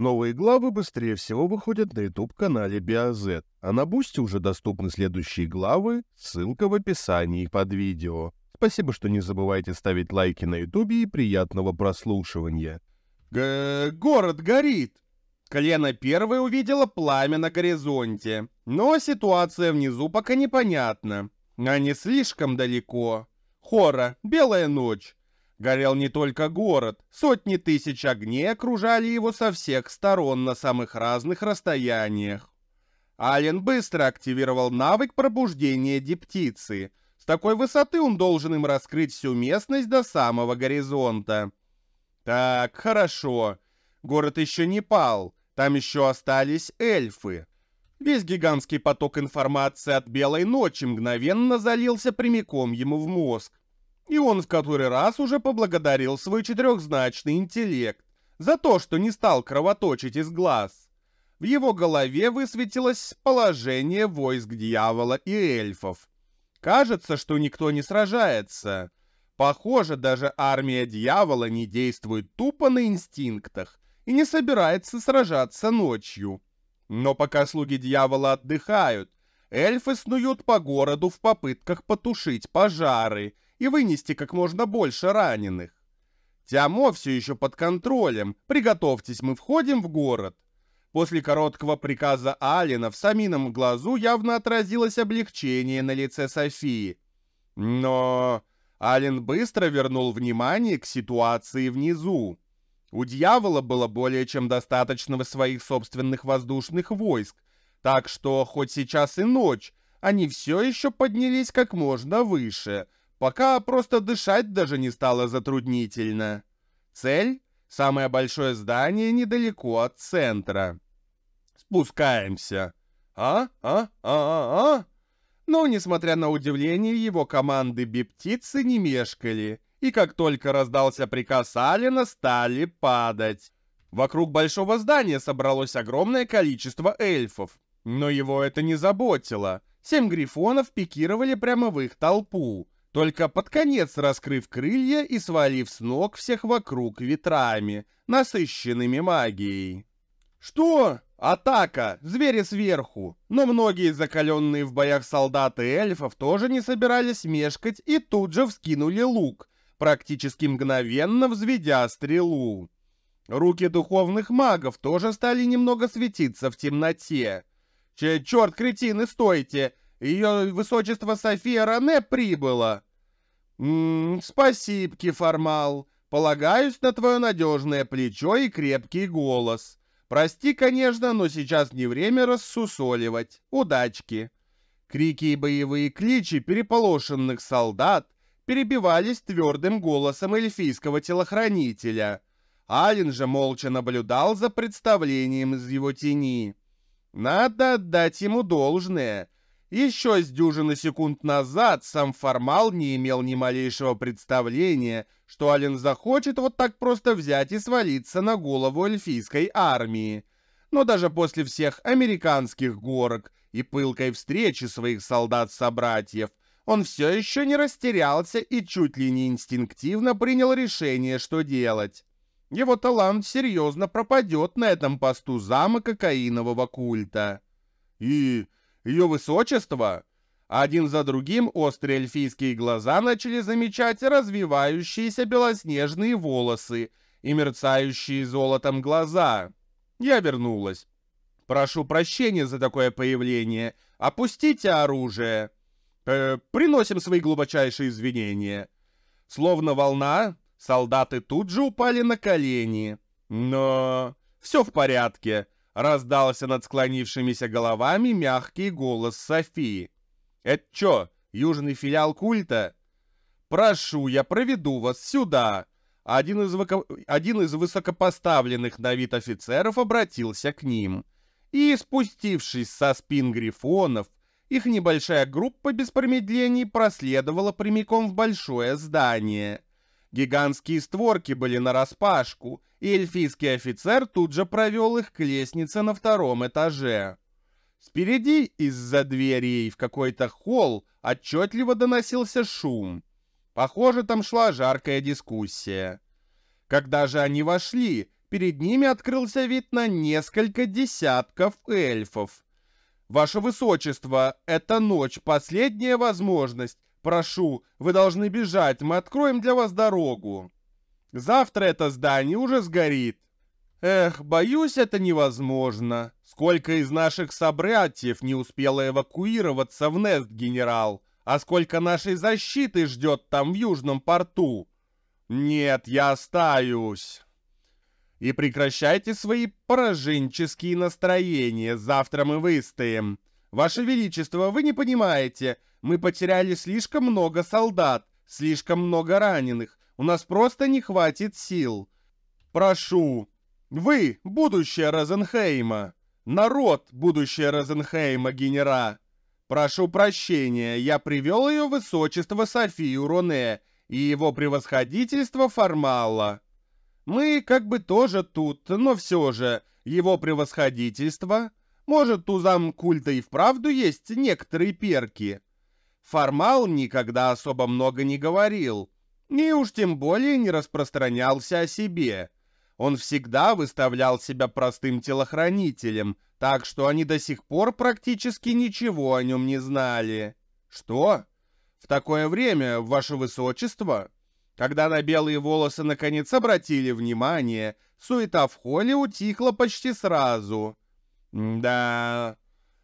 Новые главы быстрее всего выходят на YouTube-канале BioZ, а на Бусти уже доступны следующие главы, ссылка в описании под видео. Спасибо, что не забывайте ставить лайки на YouTube и приятного прослушивания. Город горит! Колено первой увидела пламя на горизонте, но ситуация внизу пока непонятна. А не слишком далеко. Хора, белая ночь. Горел не только город, сотни тысяч огней окружали его со всех сторон на самых разных расстояниях. Ален быстро активировал навык пробуждения диптицы. С такой высоты он должен им раскрыть всю местность до самого горизонта. Так, хорошо. Город еще не пал, там еще остались эльфы. Весь гигантский поток информации от белой ночи мгновенно залился прямиком ему в мозг. И он в который раз уже поблагодарил свой четырехзначный интеллект за то, что не стал кровоточить из глаз. В его голове высветилось положение войск дьявола и эльфов. Кажется, что никто не сражается. Похоже, даже армия дьявола не действует тупо на инстинктах и не собирается сражаться ночью. Но пока слуги дьявола отдыхают, эльфы снуют по городу в попытках потушить пожары и вынести как можно больше раненых. Тямо все еще под контролем. Приготовьтесь, мы входим в город. После короткого приказа Алена в самином глазу явно отразилось облегчение на лице Софии. Но Ален быстро вернул внимание к ситуации внизу. У дьявола было более чем достаточно своих собственных воздушных войск, так что хоть сейчас и ночь, они все еще поднялись как можно выше, пока просто дышать даже не стало затруднительно. Цель — самое большое здание недалеко от центра. Спускаемся. Но, несмотря на удивление, его команды биптицы не мешкали, и как только раздался приказ Алена, стали падать. Вокруг большого здания собралось огромное количество эльфов, но его это не заботило. 7 грифонов пикировали прямо в их толпу, только под конец раскрыв крылья и свалив с ног всех вокруг ветрами, насыщенными магией. «Что? Атака! Звери сверху!» Но многие закаленные в боях солдаты эльфов тоже не собирались мешкать и тут же вскинули лук, практически мгновенно взведя стрелу. Руки духовных магов тоже стали немного светиться в темноте. «Черт, кретины, стойте! Ее высочество София Ране прибыла!» «Спасибо, Кефармал. Полагаюсь на твое надежное плечо и крепкий голос. Прости, конечно, но сейчас не время рассусоливать. Удачки!» Крики и боевые кличи переполошенных солдат перебивались твердым голосом эльфийского телохранителя. Ален же молча наблюдал за представлением из его тени. Надо отдать ему должное. Еще с дюжины секунд назад сам Формал не имел ни малейшего представления, что Ален захочет вот так просто взять и свалиться на голову эльфийской армии. Но даже после всех американских горок и пылкой встречи своих солдат-собратьев, он все еще не растерялся и чуть ли не инстинктивно принял решение, что делать. Его талант серьезно пропадет на этом посту зама кокаинового культа. И ее высочество? Один за другим острые эльфийские глаза начали замечать развивающиеся белоснежные волосы и мерцающие золотом глаза. Я вернулась. «Прошу прощения за такое появление. Опустите оружие. Приносим свои глубочайшие извинения». Словно волна, солдаты тут же упали на колени. «Но все в порядке», — раздался над склонившимися головами мягкий голос Софии. «Это чё, южный филиал культа?» «Прошу, я проведу вас сюда». Один из высокопоставленных на вид офицеров обратился к ним. И, спустившись со спин грифонов, их небольшая группа без промедлений проследовала прямиком в большое здание. Гигантские створки были нараспашку, и эльфийский офицер тут же провел их к лестнице на 2-м этаже. Спереди из-за дверей в какой-то холл отчетливо доносился шум. Похоже, там шла жаркая дискуссия. Когда же они вошли, перед ними открылся вид на несколько десятков эльфов. «Ваше Высочество, эта ночь — последняя возможность. Прошу, вы должны бежать, мы откроем для вас дорогу. Завтра это здание уже сгорит». «Эх, боюсь, это невозможно. Сколько из наших собратьев не успело эвакуироваться в Нест, генерал, а сколько нашей защиты ждет там в Южном порту. Нет, я остаюсь. И прекращайте свои пораженческие настроения, завтра мы выстоим. Ваше Величество, вы не понимаете, мы потеряли слишком много солдат, слишком много раненых, у нас просто не хватит сил. Прошу, вы — будущее Розенхейма, народ — будущее Розенхейма, генера. Прошу прощения, я привел ее высочество Софию Роне и его превосходительство Формала. Мы как бы тоже тут, но все же, его превосходительство. Может, у замкульта и вправду есть некоторые перки. Формал никогда особо много не говорил, и уж тем более не распространялся о себе. Он всегда выставлял себя простым телохранителем, так что они до сих пор практически ничего о нем не знали. Что? В такое время, ваше высочество? Когда на белые волосы наконец обратили внимание, суета в холле утихла почти сразу. Да.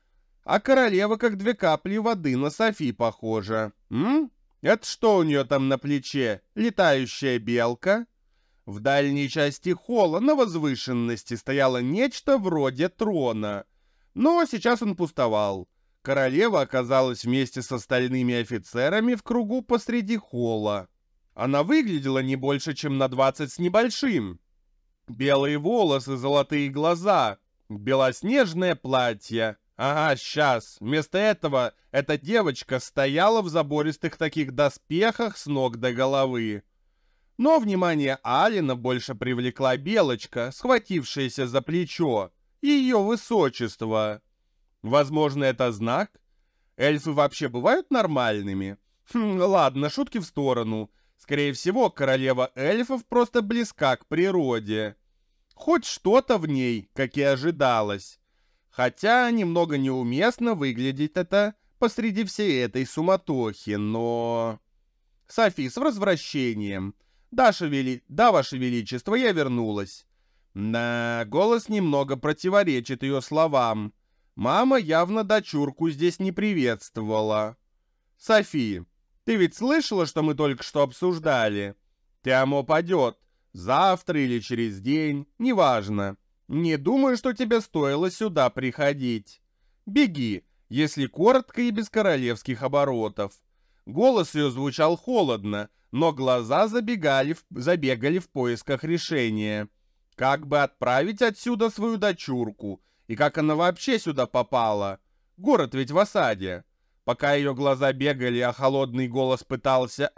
А королева как две капли воды на Софи похожа. Это что у нее там на плече? Летающая белка? В дальней части холла на возвышенности стояло нечто вроде трона. Но сейчас он пустовал. Королева оказалась вместе с остальными офицерами в кругу посреди холла. Она выглядела не больше, чем на 20 с небольшим. Белые волосы, золотые глаза, белоснежное платье. Ага, сейчас. Вместо этого эта девочка стояла в забористых таких доспехах с ног до головы. Но внимание Алина больше привлекла белочка, схватившаяся за плечо, и ее высочество. Возможно, это знак? Эльфы вообще бывают нормальными? Ладно, шутки в сторону. Скорее всего, королева эльфов просто близка к природе. Хоть что-то в ней, как и ожидалось. Хотя немного неуместно выглядит это посреди всей этой суматохи, но... Софи, с возвращением. Да, ваше величество, я вернулась. Да, голос немного противоречит ее словам. Мама явно дочурку здесь не приветствовала. Софи, ты ведь слышала, что мы только что обсуждали? Тямо падет. Завтра или через день, неважно. Не думаю, что тебе стоило сюда приходить. Беги, если коротко и без королевских оборотов. Голос ее звучал холодно, но глаза забегали в поисках решения. Как бы отправить отсюда свою дочурку? И как она вообще сюда попала? Город ведь в осаде. Пока ее глаза бегали, а холодный голос пытался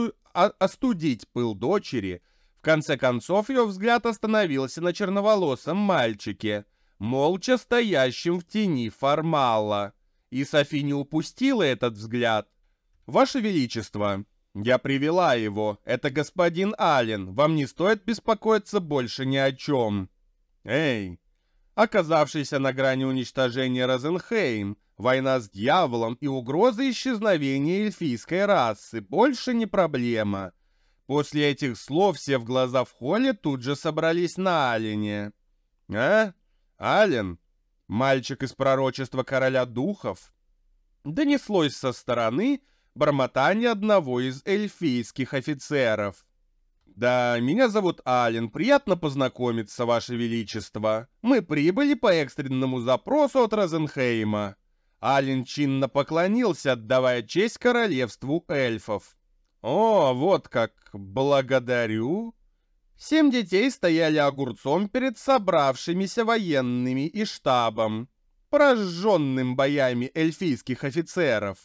остудить пыл дочери, в конце концов ее взгляд остановился на черноволосом мальчике, молча стоящем в тени Формала. И Софи не упустила этот взгляд. «Ваше Величество, я привела его. Это господин Ален. Вам не стоит беспокоиться больше ни о чем». «Эй!» Оказавшийся на грани уничтожения Розенхейм, война с дьяволом и угроза исчезновения эльфийской расы больше не проблема. После этих слов все в глаза в холле тут же собрались на Алене. «А? Ален? Мальчик из пророчества короля духов?» Донеслось со стороны бормотание одного из эльфийских офицеров. «Да, меня зовут Ален, приятно познакомиться, Ваше Величество. Мы прибыли по экстренному запросу от Розенхейма». Ален чинно поклонился, отдавая честь королевству эльфов. «О, вот как, благодарю». 7 детей стояли огурцом перед собравшимися военными и штабом, пораженным боями эльфийских офицеров.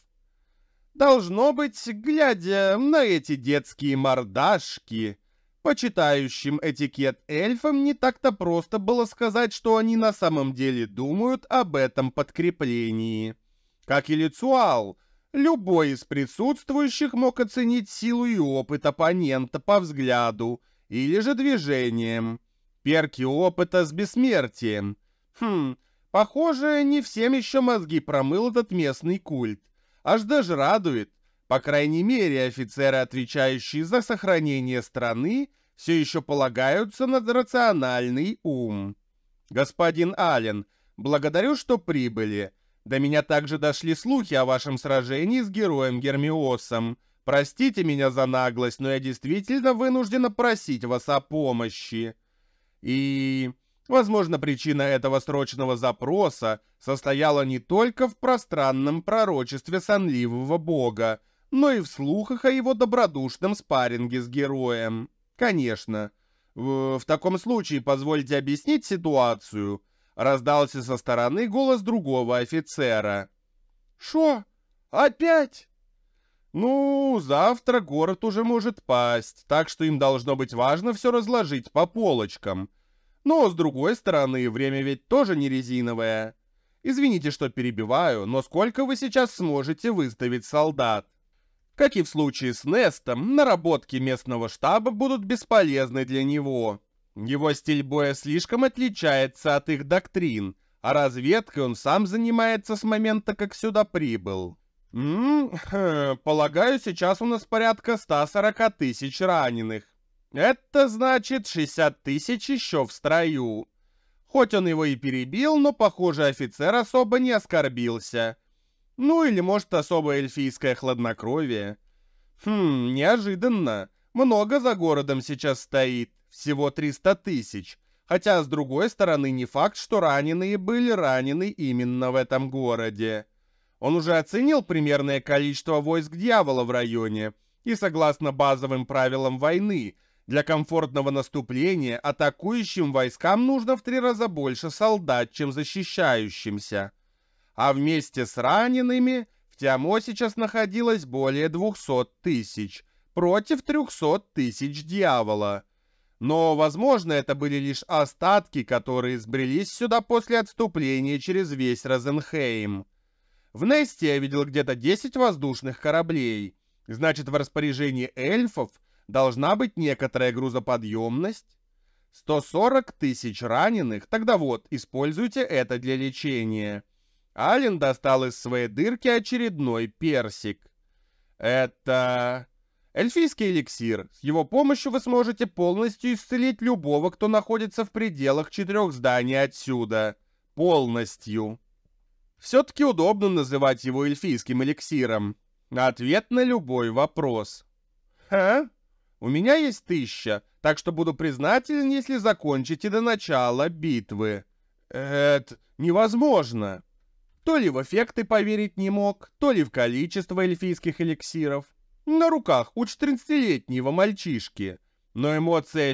Должно быть, глядя на эти детские мордашки, почитающим этикет эльфам не так-то просто было сказать, что они на самом деле думают об этом подкреплении. Как и Лицуал, любой из присутствующих мог оценить силу и опыт оппонента по взгляду или же движением. Перки опыта с бессмертием. Похоже, не всем еще мозги промыл этот местный культ. Аж даже радует. По крайней мере, офицеры, отвечающие за сохранение страны, все еще полагаются на рациональный ум. Господин Аллен, благодарю, что прибыли. До меня также дошли слухи о вашем сражении с героем Гермиосом. Простите меня за наглость, но я действительно вынуждена просить вас о помощи. И, возможно, причина этого срочного запроса состояла не только в пространном пророчестве сонливого бога, но и в слухах о его добродушном спарринге с героем. Конечно. В таком случае позвольте объяснить ситуацию. Раздался со стороны голос другого офицера. «Шо? Опять?» «Ну, завтра город уже может пасть, так что им должно быть важно все разложить по полочкам. Но, с другой стороны, время ведь тоже не резиновое. Извините, что перебиваю, но сколько вы сейчас сможете выставить солдат?» Как и в случае с Нестом, наработки местного штаба будут бесполезны для него. Его стиль боя слишком отличается от их доктрин, а разведкой он сам занимается с момента, как сюда прибыл. Полагаю, сейчас у нас порядка 140 тысяч раненых. Это значит 60 тысяч еще в строю. Хоть он его и перебил, но, похоже, офицер особо не оскорбился. Ну или, может, особо эльфийское хладнокровие. Неожиданно. Много за городом сейчас стоит. Всего 300 тысяч. Хотя, с другой стороны, не факт, что раненые были ранены именно в этом городе. Он уже оценил примерное количество войск дьявола в районе. И, согласно базовым правилам войны, для комфортного наступления атакующим войскам нужно в 3 раза больше солдат, чем защищающимся. А вместе с ранеными в Тиамо сейчас находилось более 200 тысяч против 300 тысяч дьявола. Но, возможно, это были лишь остатки, которые сбрелись сюда после отступления через весь Розенхейм. В Несте я видел где-то 10 воздушных кораблей. Значит, в распоряжении эльфов должна быть некоторая грузоподъемность. 140 тысяч раненых, тогда вот, используйте это для лечения. Ален достал из своей дырки очередной персик. Это эльфийский эликсир. С его помощью вы сможете полностью исцелить любого, кто находится в пределах 4 зданий отсюда. Полностью. Все-таки удобно называть его эльфийским эликсиром. Ответ на любой вопрос. У меня есть 1000, так что буду признателен, если закончите до начала битвы. Это невозможно. То ли в эффекты поверить не мог, то ли в количество эльфийских эликсиров. На руках у 14-летнего мальчишки. Но эмоции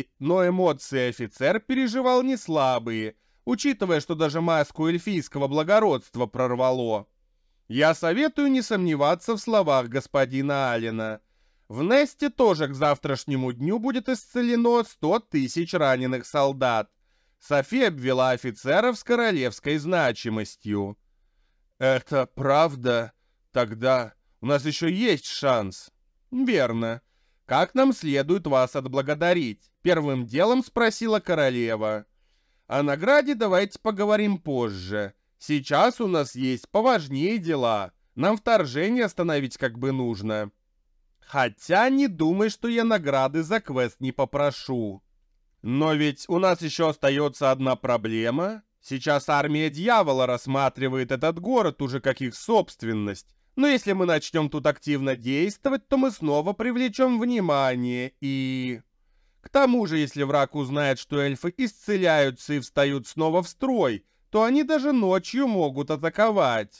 офицер переживал не слабые, учитывая, что даже маску эльфийского благородства прорвало. Я советую не сомневаться в словах господина Аллена. В Несте тоже к завтрашнему дню будет исцелено 100 тысяч раненых солдат. Софи обвела офицеров с королевской значимостью. «Это правда? Тогда у нас еще есть шанс». «Верно. Как нам следует вас отблагодарить?» Первым делом спросила королева. «О награде давайте поговорим позже. Сейчас у нас есть поважнее дела. Нам вторжение остановить как бы нужно. Хотя не думай, что я награды за квест не попрошу. Но ведь у нас еще остается одна проблема. Сейчас армия дьявола рассматривает этот город уже как их собственность. Но если мы начнем тут активно действовать, то мы снова привлечем внимание и... К тому же, если враг узнает, что эльфы исцеляются и встают снова в строй, то они даже ночью могут атаковать.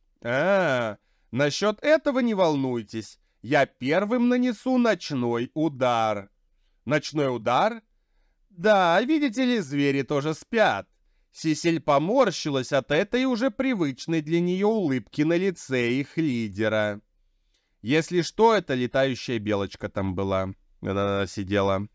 Насчет этого не волнуйтесь. Я первым нанесу ночной удар. Ночной удар? Да, видите ли, звери тоже спят. Сисель поморщилась от этой уже привычной для нее улыбки на лице их лидера. Если что, это летающая белочка там была. Она сидела.